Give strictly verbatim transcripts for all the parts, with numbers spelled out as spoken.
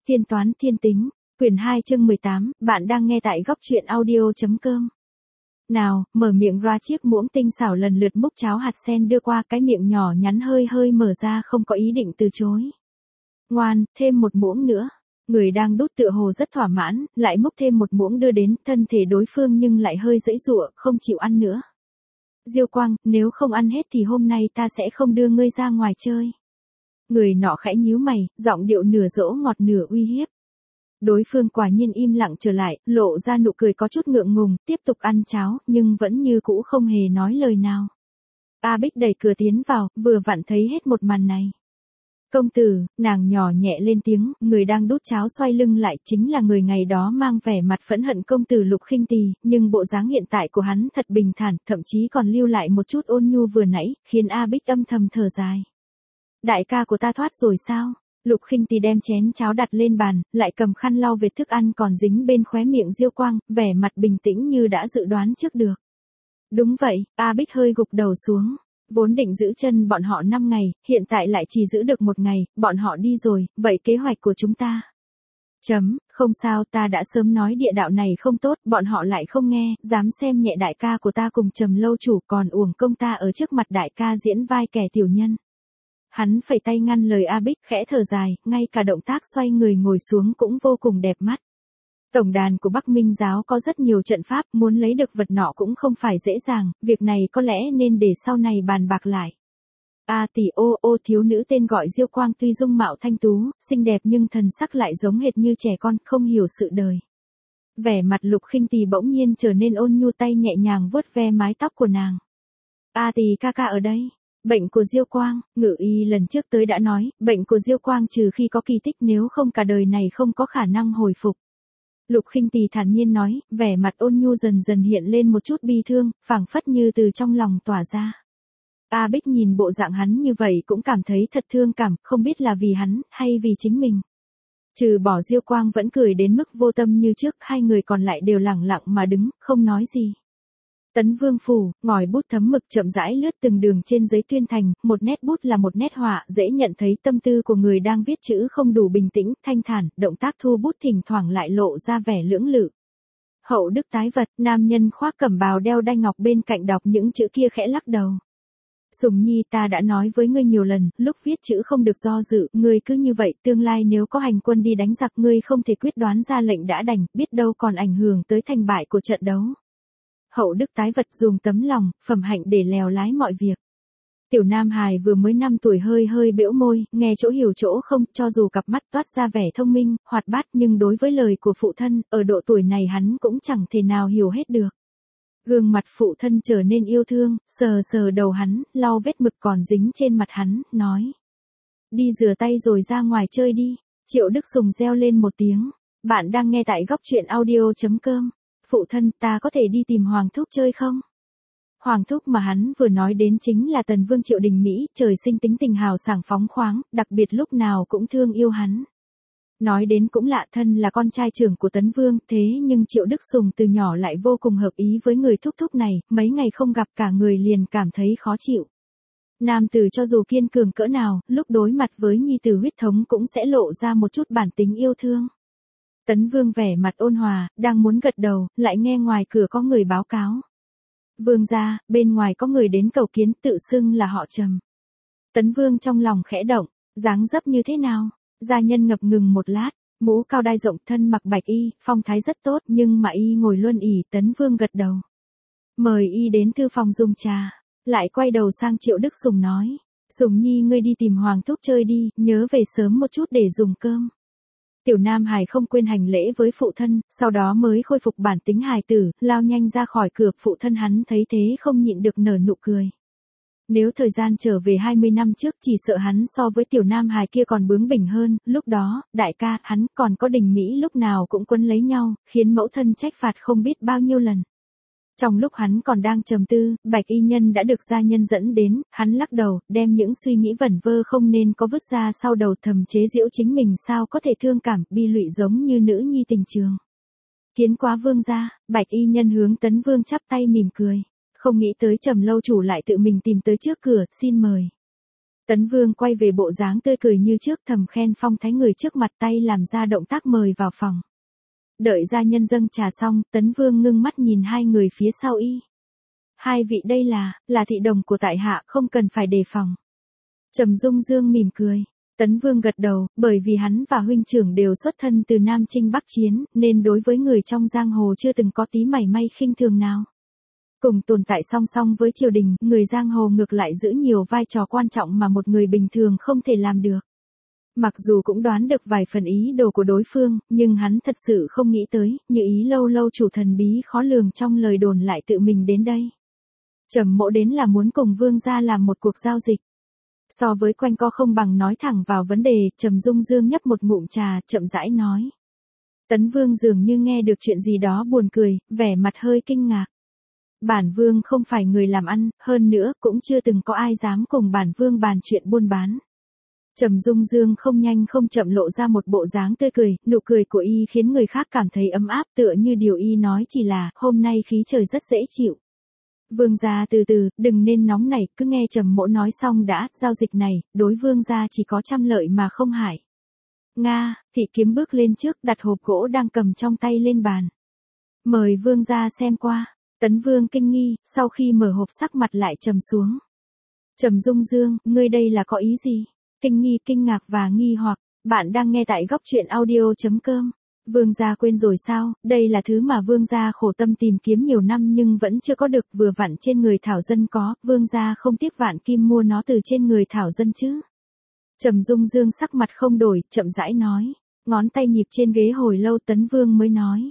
Tiên toán thiên tính, quyển hai chương mười tám, bạn đang nghe tại góc truyện audio.com. Nào, mở miệng ra, chiếc muỗng tinh xảo lần lượt múc cháo hạt sen đưa qua, cái miệng nhỏ nhắn hơi hơi mở ra, không có ý định từ chối. Ngoan, thêm một muỗng nữa. Người đang đút tựa hồ rất thỏa mãn, lại múc thêm một muỗng đưa đến, thân thể đối phương nhưng lại hơi giãy giụa, không chịu ăn nữa. Diêu Quang, nếu không ăn hết thì hôm nay ta sẽ không đưa ngươi ra ngoài chơi. Người nọ khẽ nhíu mày, giọng điệu nửa dỗ ngọt nửa uy hiếp. Đối phương quả nhiên im lặng trở lại, lộ ra nụ cười có chút ngượng ngùng, tiếp tục ăn cháo, nhưng vẫn như cũ không hề nói lời nào. A Bích đẩy cửa tiến vào, vừa vặn thấy hết một màn này. Công tử, nàng nhỏ nhẹ lên tiếng, người đang đút cháo xoay lưng lại, chính là người ngày đó mang vẻ mặt phẫn hận công tử Lục Khinh Tỳ, nhưng bộ dáng hiện tại của hắn thật bình thản, thậm chí còn lưu lại một chút ôn nhu vừa nãy, khiến A Bích âm thầm thở dài. Đại ca của ta thoát rồi sao? Lục Khinh Tỳ đem chén cháo đặt lên bàn, lại cầm khăn lau vệt thức ăn còn dính bên khóe miệng Diêu Quang, vẻ mặt bình tĩnh như đã dự đoán trước được. Đúng vậy, A Bích hơi gục đầu xuống. Vốn định giữ chân bọn họ năm ngày, hiện tại lại chỉ giữ được một ngày, bọn họ đi rồi, vậy kế hoạch của chúng ta. Chấm, không sao, ta đã sớm nói địa đạo này không tốt, bọn họ lại không nghe, dám xem nhẹ đại ca của ta cùng Trầm lâu chủ, còn uổng công ta ở trước mặt đại ca diễn vai kẻ tiểu nhân. Hắn phẩy tay ngăn lời A Bích, khẽ thở dài, ngay cả động tác xoay người ngồi xuống cũng vô cùng đẹp mắt. Tổng đàn của Bắc Minh giáo có rất nhiều trận pháp, muốn lấy được vật nọ cũng không phải dễ dàng, việc này có lẽ nên để sau này bàn bạc lại. A tỷ ô ô thiếu nữ tên gọi Diêu Quang tuy dung mạo thanh tú, xinh đẹp nhưng thần sắc lại giống hệt như trẻ con, không hiểu sự đời. Vẻ mặt Lục Khinh Tỳ bỗng nhiên trở nên ôn nhu, tay nhẹ nhàng vuốt ve mái tóc của nàng. A tỷ ca ca ở đây. Bệnh của Diêu Quang, Ngự y lần trước tới đã nói, bệnh của Diêu Quang trừ khi có kỳ tích nếu không cả đời này không có khả năng hồi phục. Lục Khinh Tỳ thản nhiên nói, vẻ mặt ôn nhu dần dần hiện lên một chút bi thương, phảng phất như từ trong lòng tỏa ra. A Bích nhìn bộ dạng hắn như vậy cũng cảm thấy thật thương cảm, không biết là vì hắn, hay vì chính mình. Trừ bỏ Diêu Quang vẫn cười đến mức vô tâm như trước, hai người còn lại đều lẳng lặng mà đứng, không nói gì. Tấn Vương phủ, ngòi bút thấm mực chậm rãi lướt từng đường trên giấy tuyên thành, một nét bút là một nét họa, dễ nhận thấy tâm tư của người đang viết chữ không đủ bình tĩnh, thanh thản, động tác thu bút thỉnh thoảng lại lộ ra vẻ lưỡng lự. Hậu đức tái vật, nam nhân khoác cẩm bào đeo đai ngọc bên cạnh đọc những chữ kia khẽ lắc đầu. Sùng Nhi, ta đã nói với ngươi nhiều lần, lúc viết chữ không được do dự, ngươi cứ như vậy, tương lai nếu có hành quân đi đánh giặc ngươi không thể quyết đoán ra lệnh đã đành, biết đâu còn ảnh hưởng tới thành bại của trận đấu. Hậu đức tái vật, dùng tấm lòng, phẩm hạnh để lèo lái mọi việc. Tiểu Nam Hài vừa mới năm tuổi hơi hơi bĩu môi, nghe chỗ hiểu chỗ không, cho dù cặp mắt toát ra vẻ thông minh, hoạt bát nhưng đối với lời của phụ thân, ở độ tuổi này hắn cũng chẳng thể nào hiểu hết được. Gương mặt phụ thân trở nên yêu thương, sờ sờ đầu hắn, lau vết mực còn dính trên mặt hắn, nói. Đi rửa tay rồi ra ngoài chơi đi. Triệu Đức Sùng reo lên một tiếng. Bạn đang nghe tại góc truyện audio.com. Phụ thân, ta có thể đi tìm Hoàng Thúc chơi không? Hoàng Thúc mà hắn vừa nói đến chính là Tần Vương Triệu Đình Mỹ, trời sinh tính tình hào sảng phóng khoáng, đặc biệt lúc nào cũng thương yêu hắn. Nói đến cũng lạ, thân là con trai trưởng của Tấn Vương, thế nhưng Triệu Đức Sùng từ nhỏ lại vô cùng hợp ý với người thúc thúc này, mấy ngày không gặp cả người liền cảm thấy khó chịu. Nam tử cho dù kiên cường cỡ nào, lúc đối mặt với nhi tử huyết thống cũng sẽ lộ ra một chút bản tính yêu thương. Tấn Vương vẻ mặt ôn hòa, đang muốn gật đầu, lại nghe ngoài cửa có người báo cáo. Vương gia, bên ngoài có người đến cầu kiến, tự xưng là họ Trầm. Tấn Vương trong lòng khẽ động, dáng dấp như thế nào? Gia nhân ngập ngừng một lát, mũ cao đai rộng, thân mặc bạch y, phong thái rất tốt, nhưng mà y ngồi luân ỉ. Tấn Vương gật đầu. Mời y đến thư phòng dùng trà, lại quay đầu sang Triệu Đức Sùng nói. Sùng Nhi, ngươi đi tìm Hoàng Thúc chơi đi, nhớ về sớm một chút để dùng cơm. Tiểu Nam Hải không quên hành lễ với phụ thân, sau đó mới khôi phục bản tính hài tử, lao nhanh ra khỏi cửa. Phụ thân hắn thấy thế không nhịn được nở nụ cười. Nếu thời gian trở về hai mươi năm trước, chỉ sợ hắn so với Tiểu Nam Hải kia còn bướng bỉnh hơn, lúc đó, đại ca, hắn còn có Đình Mỹ lúc nào cũng quấn lấy nhau, khiến mẫu thân trách phạt không biết bao nhiêu lần. Trong lúc hắn còn đang trầm tư, Bạch y nhân đã được gia nhân dẫn đến, hắn lắc đầu, đem những suy nghĩ vẩn vơ không nên có vứt ra sau đầu, thầm chế giễu chính mình sao có thể thương cảm, bi lụy giống như nữ nhi tình trường. Kiến quá vương gia. Bạch y nhân hướng Tấn Vương chắp tay mỉm cười. Không nghĩ tới Trầm lâu chủ lại tự mình tìm tới trước cửa, xin mời. Tấn Vương quay về bộ dáng tươi cười như trước, thầm khen phong thái người trước mặt, tay làm ra động tác mời vào phòng. Đợi gia nhân dâng trà xong, Tấn Vương ngưng mắt nhìn hai người phía sau y. Hai vị đây là, là thị đồng của tại hạ, không cần phải đề phòng. Trầm Dung Dương mỉm cười. Tấn Vương gật đầu, bởi vì hắn và huynh trưởng đều xuất thân từ Nam Chinh Bắc Chiến, nên đối với người trong giang hồ chưa từng có tí mảy may khinh thường nào. Cùng tồn tại song song với triều đình, người giang hồ ngược lại giữ nhiều vai trò quan trọng mà một người bình thường không thể làm được. Mặc dù cũng đoán được vài phần ý đồ của đối phương, nhưng hắn thật sự không nghĩ tới, như ý lâu lâu chủ thần bí khó lường trong lời đồn lại tự mình đến đây. Trầm Mỗ đến là muốn cùng Vương gia làm một cuộc giao dịch. So với quanh co không bằng nói thẳng vào vấn đề, Trầm Dung Dương nhấp một ngụm trà, chậm rãi nói. Tấn Vương dường như nghe được chuyện gì đó buồn cười, vẻ mặt hơi kinh ngạc. Bản Vương không phải người làm ăn, hơn nữa cũng chưa từng có ai dám cùng bản Vương bàn chuyện buôn bán. Trầm Dung Dương không nhanh không chậm lộ ra một bộ dáng tươi cười, nụ cười của y khiến người khác cảm thấy ấm áp, tựa như điều y nói chỉ là, hôm nay khí trời rất dễ chịu. Vương gia từ từ, đừng nên nóng nảy, cứ nghe Trầm Mỗ nói xong đã, giao dịch này, đối Vương gia chỉ có trăm lợi mà không hại. Nga, Thị Kiếm bước lên trước, đặt hộp gỗ đang cầm trong tay lên bàn. Mời Vương gia xem qua. Tấn Vương kinh nghi, sau khi mở hộp sắc mặt lại trầm xuống. Trầm Dung Dương, ngươi đây là có ý gì? Kinh nghi, kinh ngạc và nghi hoặc, bạn đang nghe tại góc truyện audio chấm com. Vương gia quên rồi sao, đây là thứ mà vương gia khổ tâm tìm kiếm nhiều năm nhưng vẫn chưa có được, vừa vặn trên người Thảo Dân có, vương gia không tiếc vạn kim mua nó từ trên người Thảo Dân chứ. Trầm Dung Dương sắc mặt không đổi, chậm rãi nói, ngón tay nhịp trên ghế hồi lâu Tấn Vương mới nói.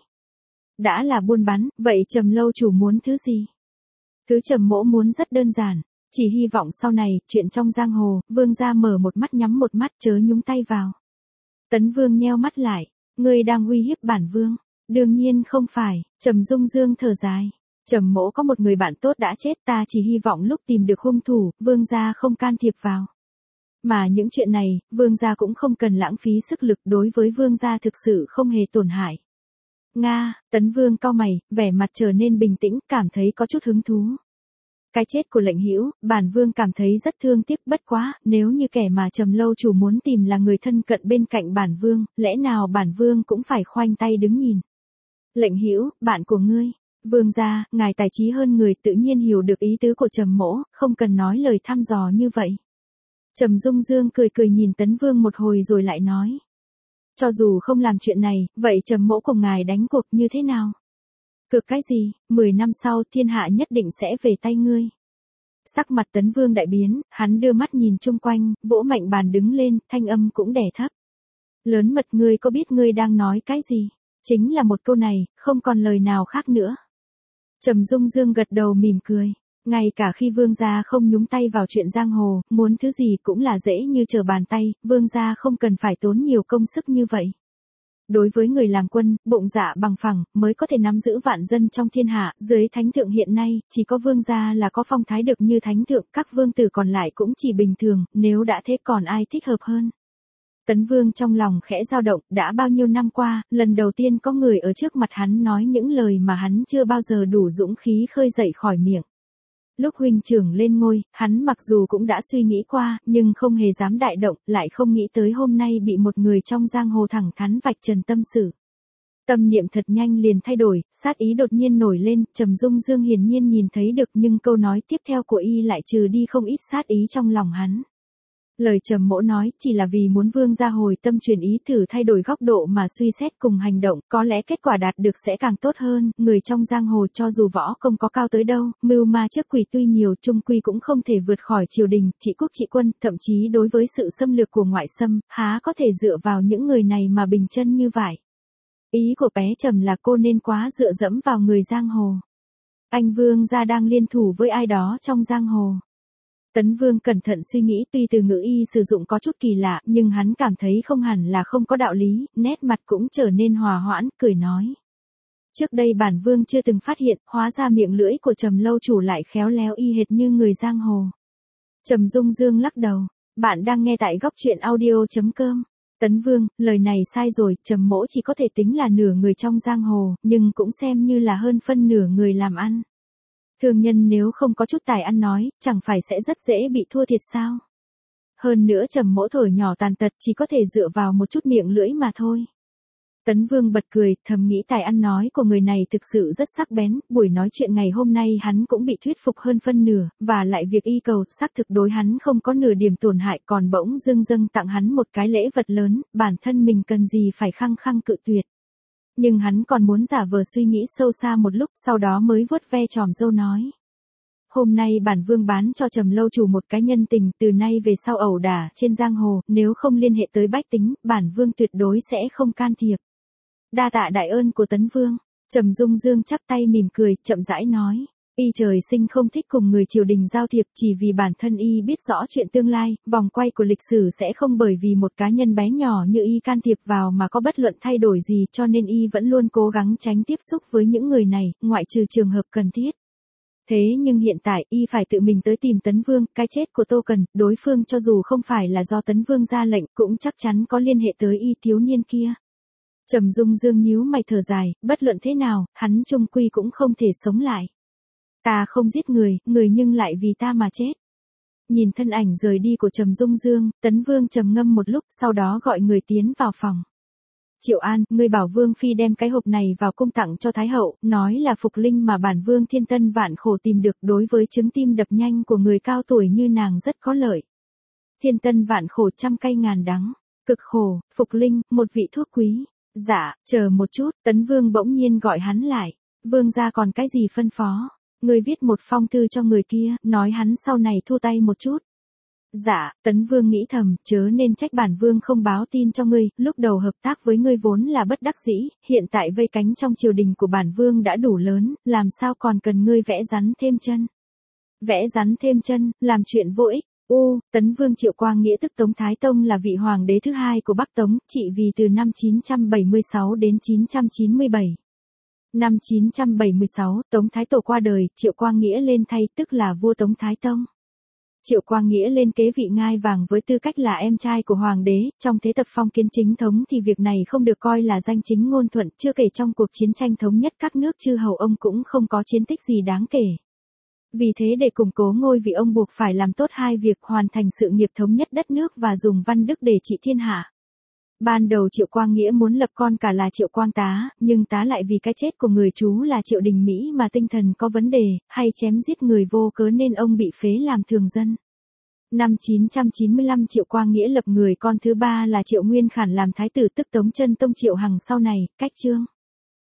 Đã là buôn bán, vậy Trầm lâu chủ muốn thứ gì? Thứ Trầm Mỗ muốn rất đơn giản, chỉ hy vọng sau này, chuyện trong giang hồ, vương gia mở một mắt nhắm một mắt chớ nhúng tay vào. Tấn Vương nheo mắt lại. Ngươi đang uy hiếp bản Vương. Đương nhiên không phải, Trầm Dung Dương thở dài. Trầm Mỗ có một người bạn tốt đã chết, ta chỉ hy vọng lúc tìm được hung thủ, Vương gia không can thiệp vào. Mà những chuyện này, Vương gia cũng không cần lãng phí sức lực, đối với Vương gia thực sự không hề tổn hại. Nga, Tấn Vương cau mày, vẻ mặt trở nên bình tĩnh, cảm thấy có chút hứng thú. Cái chết của Lệnh Hữu, bản Vương cảm thấy rất thương tiếc, bất quá, nếu như kẻ mà Trầm lâu chủ muốn tìm là người thân cận bên cạnh bản Vương, lẽ nào bản Vương cũng phải khoanh tay đứng nhìn. Lệnh Hữu, bạn của ngươi, Vương gia, ngài tài trí hơn người, tự nhiên hiểu được ý tứ của Trầm Mỗ, không cần nói lời thăm dò như vậy. Trầm Dung Dương cười cười nhìn Tấn Vương một hồi rồi lại nói. Cho dù không làm chuyện này, vậy Trầm Mỗ cùng ngài đánh cuộc như thế nào? Cược cái gì, mười năm sau thiên hạ nhất định sẽ về tay ngươi. Sắc mặt Tấn Vương đại biến, hắn đưa mắt nhìn chung quanh, vỗ mạnh bàn đứng lên, thanh âm cũng đè thấp. Lớn mật, ngươi có biết ngươi đang nói cái gì? Chính là một câu này, không còn lời nào khác nữa. Trầm Dung Dương gật đầu mỉm cười. Ngay cả khi vương gia không nhúng tay vào chuyện giang hồ, muốn thứ gì cũng là dễ như trở bàn tay, vương gia không cần phải tốn nhiều công sức như vậy. Đối với người làm quân, bụng dạ bằng phẳng, mới có thể nắm giữ vạn dân trong thiên hạ, dưới thánh thượng hiện nay, chỉ có vương gia là có phong thái được như thánh thượng, các vương tử còn lại cũng chỉ bình thường, nếu đã thế còn ai thích hợp hơn. Tấn Vương trong lòng khẽ dao động, đã bao nhiêu năm qua, lần đầu tiên có người ở trước mặt hắn nói những lời mà hắn chưa bao giờ đủ dũng khí khơi dậy khỏi miệng. Lúc huynh trưởng lên ngôi, hắn mặc dù cũng đã suy nghĩ qua, nhưng không hề dám đại động, lại không nghĩ tới hôm nay bị một người trong giang hồ thẳng thắn vạch trần tâm sự. Tâm niệm thật nhanh liền thay đổi, sát ý đột nhiên nổi lên, Trầm Dung Dương hiển nhiên nhìn thấy được nhưng câu nói tiếp theo của y lại trừ đi không ít sát ý trong lòng hắn. Lời Trầm Mỗ nói chỉ là vì muốn vương gia hồi tâm chuyển ý, thử thay đổi góc độ mà suy xét cùng hành động, có lẽ kết quả đạt được sẽ càng tốt hơn. Người trong giang hồ cho dù võ công có cao tới đâu, mưu ma trước quỷ tuy nhiều, chung quy cũng không thể vượt khỏi triều đình, trị quốc trị quân, thậm chí đối với sự xâm lược của ngoại xâm, há có thể dựa vào những người này mà bình chân như vậy. Ý của bé Trầm là cô nên quá dựa dẫm vào người giang hồ. Anh vương gia đang liên thủ với ai đó trong giang hồ. Tấn Vương cẩn thận suy nghĩ, tuy từ ngữ y sử dụng có chút kỳ lạ, nhưng hắn cảm thấy không hẳn là không có đạo lý, nét mặt cũng trở nên hòa hoãn, cười nói. Trước đây bản Vương chưa từng phát hiện, hóa ra miệng lưỡi của Trầm lâu chủ lại khéo léo y hệt như người giang hồ. Trầm Dung Dương lắc đầu, bạn đang nghe tại góc truyện audio chấm com. Tấn Vương, lời này sai rồi, Trầm Mỗ chỉ có thể tính là nửa người trong giang hồ, nhưng cũng xem như là hơn phân nửa người làm ăn. Thương nhân nếu không có chút tài ăn nói, chẳng phải sẽ rất dễ bị thua thiệt sao? Hơn nữa Trầm Mỗ thổi nhỏ tàn tật chỉ có thể dựa vào một chút miệng lưỡi mà thôi. Tấn Vương bật cười, thầm nghĩ tài ăn nói của người này thực sự rất sắc bén, buổi nói chuyện ngày hôm nay hắn cũng bị thuyết phục hơn phân nửa, và lại việc y cầu xác thực đối hắn không có nửa điểm tổn hại, còn bỗng dưng dưng tặng hắn một cái lễ vật lớn, bản thân mình cần gì phải khăng khăng cự tuyệt. Nhưng hắn còn muốn giả vờ suy nghĩ sâu xa một lúc, sau đó mới vuốt ve chòm râu nói. Hôm nay bản vương bán cho Trầm lâu chủ một cái nhân tình, từ nay về sau ẩu đả trên giang hồ, nếu không liên hệ tới bách tính, bản vương tuyệt đối sẽ không can thiệp. Đa tạ đại ơn của Tấn Vương. Trầm Dung Dương chắp tay mỉm cười, chậm rãi nói. Y trời sinh không thích cùng người triều đình giao thiệp, chỉ vì bản thân y biết rõ chuyện tương lai, vòng quay của lịch sử sẽ không bởi vì một cá nhân bé nhỏ như y can thiệp vào mà có bất luận thay đổi gì, cho nên y vẫn luôn cố gắng tránh tiếp xúc với những người này, ngoại trừ trường hợp cần thiết. Thế nhưng hiện tại y phải tự mình tới tìm Tấn Vương, cái chết của Tô Cần, đối phương cho dù không phải là do Tấn Vương ra lệnh cũng chắc chắn có liên hệ tới y thiếu niên kia. Trầm Dung Dương nhíu mày thở dài, bất luận thế nào, hắn chung quy cũng không thể sống lại. Ta không giết người, người nhưng lại vì ta mà chết. Nhìn thân ảnh rời đi của Trầm Dung Dương, Tấn Vương trầm ngâm một lúc, sau đó gọi người tiến vào phòng. Triệu An, ngươi bảo Vương Phi đem cái hộp này vào cung tặng cho Thái Hậu, nói là phục linh mà bản Vương thiên tân vạn khổ tìm được, đối với chứng tim đập nhanh của người cao tuổi như nàng rất có lợi. Thiên tân vạn khổ trăm cay ngàn đắng, cực khổ, phục linh, một vị thuốc quý. Dạ, chờ một chút, Tấn Vương bỗng nhiên gọi hắn lại. Vương gia còn cái gì phân phó? Ngươi viết một phong thư cho người kia, nói hắn sau này thu tay một chút. Dạ, Tấn Vương nghĩ thầm, chớ nên trách bản Vương không báo tin cho ngươi, lúc đầu hợp tác với ngươi vốn là bất đắc dĩ, hiện tại vây cánh trong triều đình của bản Vương đã đủ lớn, làm sao còn cần ngươi vẽ rắn thêm chân. Vẽ rắn thêm chân, làm chuyện vô ích. U, Tấn Vương Triệu Quang Nghĩa tức Tống Thái Tông là vị hoàng đế thứ hai của Bắc Tống, trị vì từ năm chín trăm bảy mươi sáu đến chín trăm chín mươi bảy. Năm chín trăm bảy mươi sáu, Tống Thái Tổ qua đời, Triệu Quang Nghĩa lên thay, tức là vua Tống Thái Tông. Triệu Quang Nghĩa lên kế vị ngai vàng với tư cách là em trai của hoàng đế, trong thế tập phong kiến chính thống thì việc này không được coi là danh chính ngôn thuận, chưa kể trong cuộc chiến tranh thống nhất các nước chư hầu ông cũng không có chiến tích gì đáng kể. Vì thế để củng cố ngôi vị ông buộc phải làm tốt hai việc, hoàn thành sự nghiệp thống nhất đất nước và dùng văn đức để trị thiên hạ. Ban đầu Triệu Quang Nghĩa muốn lập con cả là Triệu Quang Tá, nhưng Tá lại vì cái chết của người chú là Triệu Đình Mỹ mà tinh thần có vấn đề, hay chém giết người vô cớ nên ông bị phế làm thường dân. Năm chín trăm chín mươi lăm Triệu Quang Nghĩa lập người con thứ ba là Triệu Nguyên Khản làm thái tử tức Tống Chân Tông Triệu Hằng sau này, cách chương.